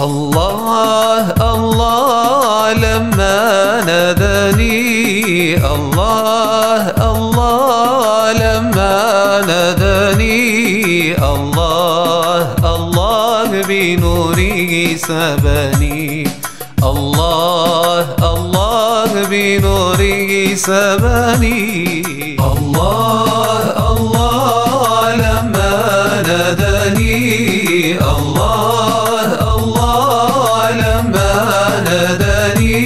الله الله لما ناداني، الله الله لما ناداني، الله الله بنوره سباني، الله الله بنوره سباني. الله الله لما ناداني، الله الله لما ناداني،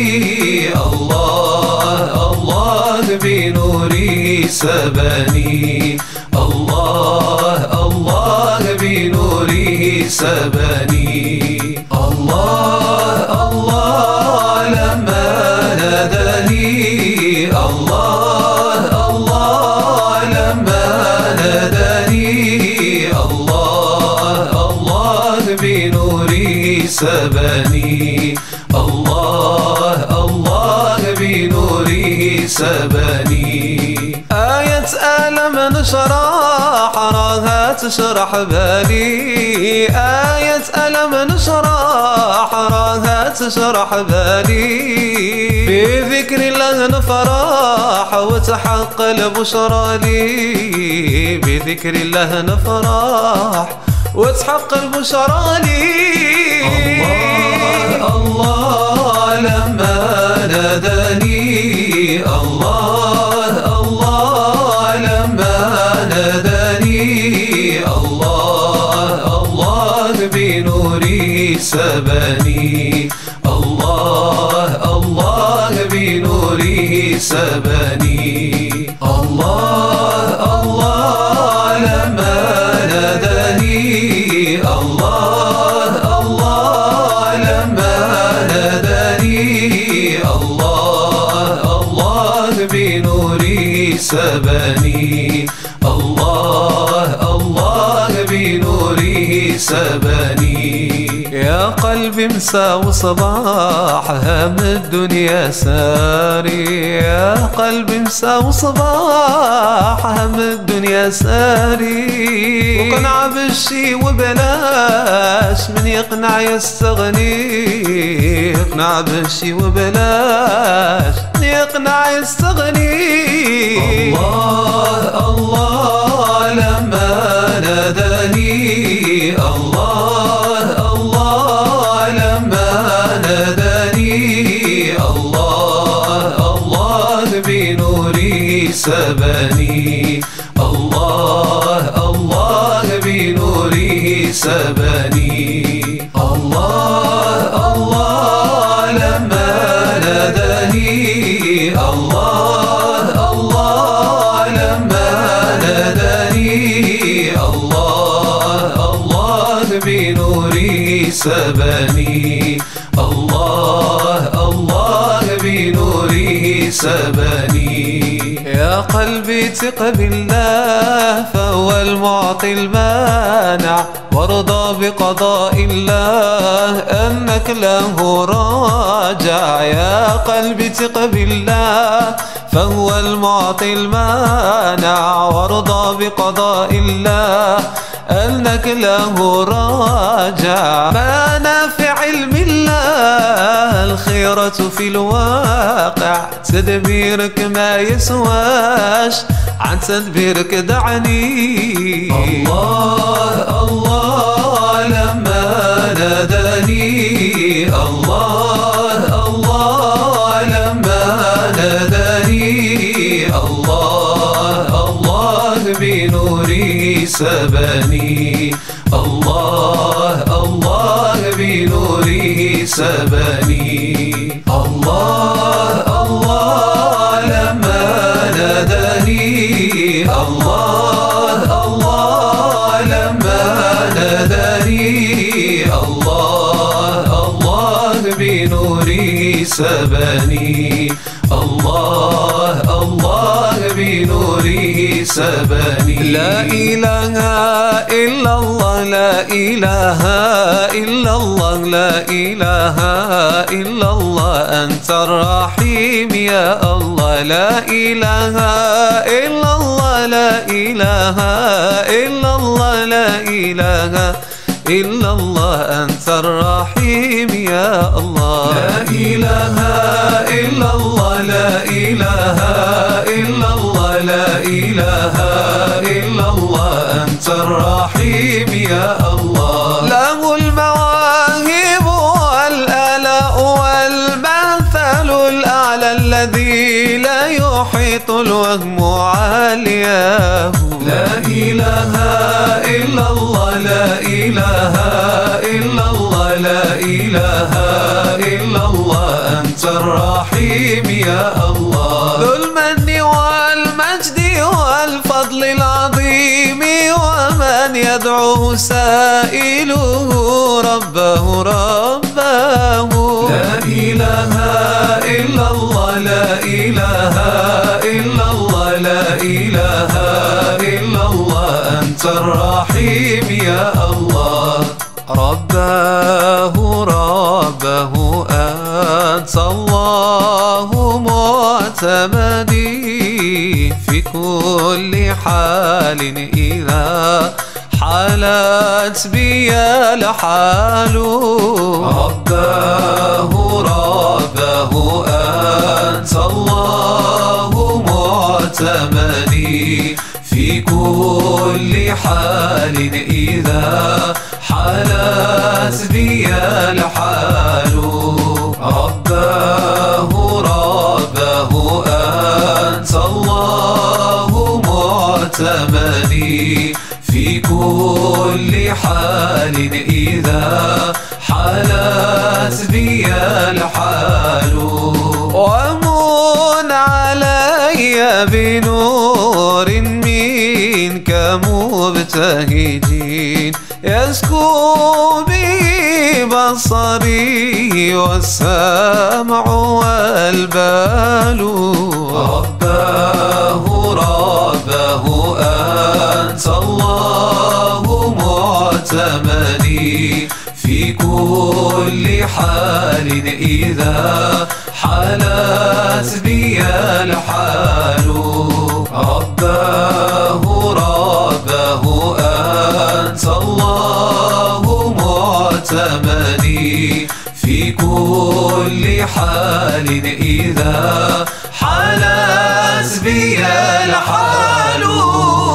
الله الله بنوره سباني، الله الله بنوره سباني. الله الله لما ناداني، الله الله لما ناداني، الله الله بنوره سباني، الله الله بنوره سباني. آية ألم نشرح راها تشرح بالي، آية ألم نشرح راها تشرح بالي، بذكر الله نفرح وتحقق البشرى لي، بذكر الله نفرح وتحقق البشرى لي. الله الله لما ناداني، الله الله لما ناداني، الله الله بنوره سباني، الله الله بنوره سباني. الله الله لما ناداني، الله الله لما ناداني، الله الله بنوره سباني، الله الله بنوره سباني. يا قلبي مساء وصباح هم الدنيا ساري، يا قلبي مساء وصباح هم الدنيا ساري، وقنع بالشي وبلاش من يقنع يستغني، يقنع بالشي وبلاش من يقنع يستغني. الله الله لما ناداني، الله الله لما ناداني، الله الله بنوره سباني، الله الله بنوره سباني. الله الله لما ناداني، الله الله لما ناداني، الله الله بنوره سباني، الله الله بنوره سباني. يا قلبي ثق بالله فهو المعطي المانع، وارضى بقضاء الله أنك له راجع. يا قلبي ثق بالله فهو المعطي المانع، وارضى بقضاء الله أنك له راجع. ما نافع علم الله الخيرة في الواقع، تدبيرك ما يسواش عن تدبيرك دعني. الله الله لما ناداني، الله الله لما ناداني، الله الله بنوره سباني، الله الله بنوره سباني. الله الله لما ناداني، الله الله لما ناداني، الله الله بنوره سباني، الله الله بنوره سباني. لا إله إلا الله، لا إله إلا الله، لا إله إلا الله، أنت الرحيم يا الله. لا إله إلا الله، لا إله إلا الله، لا إله إلا الله أنت الرحيم يا الله. لا إله إلا الله لا إله إلا الله لا إله إلا الله أنت الرحيم يا الله. له المواهب والآلاء والمثل الأعلى الذي لا يحيط الوهم علياه. لا إله إلا الله لا إله إلا الله لا إله إلا الله أنت الرحيم يا الله. ذو المن والمجد والفضل العظيم ومن يدعو سائله ربه ربه. لا إله إلا الله لا إله إلا الله لا إله إلا الله أنت الرحيم يا الله. رباه ربه أنت الله معتمدي في كل حال إذا حالت بي الحال. رباه ربه أنت الله معتمدي في كل حال إذا حالت بي الحال. رباه ربه أنت الله معتمدي في كل حال إذا حالت بي الحال. ومن علي بنور منك مبتهجين يسكو به بصري والسمع والبال. رباه ربه أنت الله معتمدي في كل حال إذا حالت بي الحال. رباه ربه أنت الله معتمدي في كل حال إذا حالت بي الحال.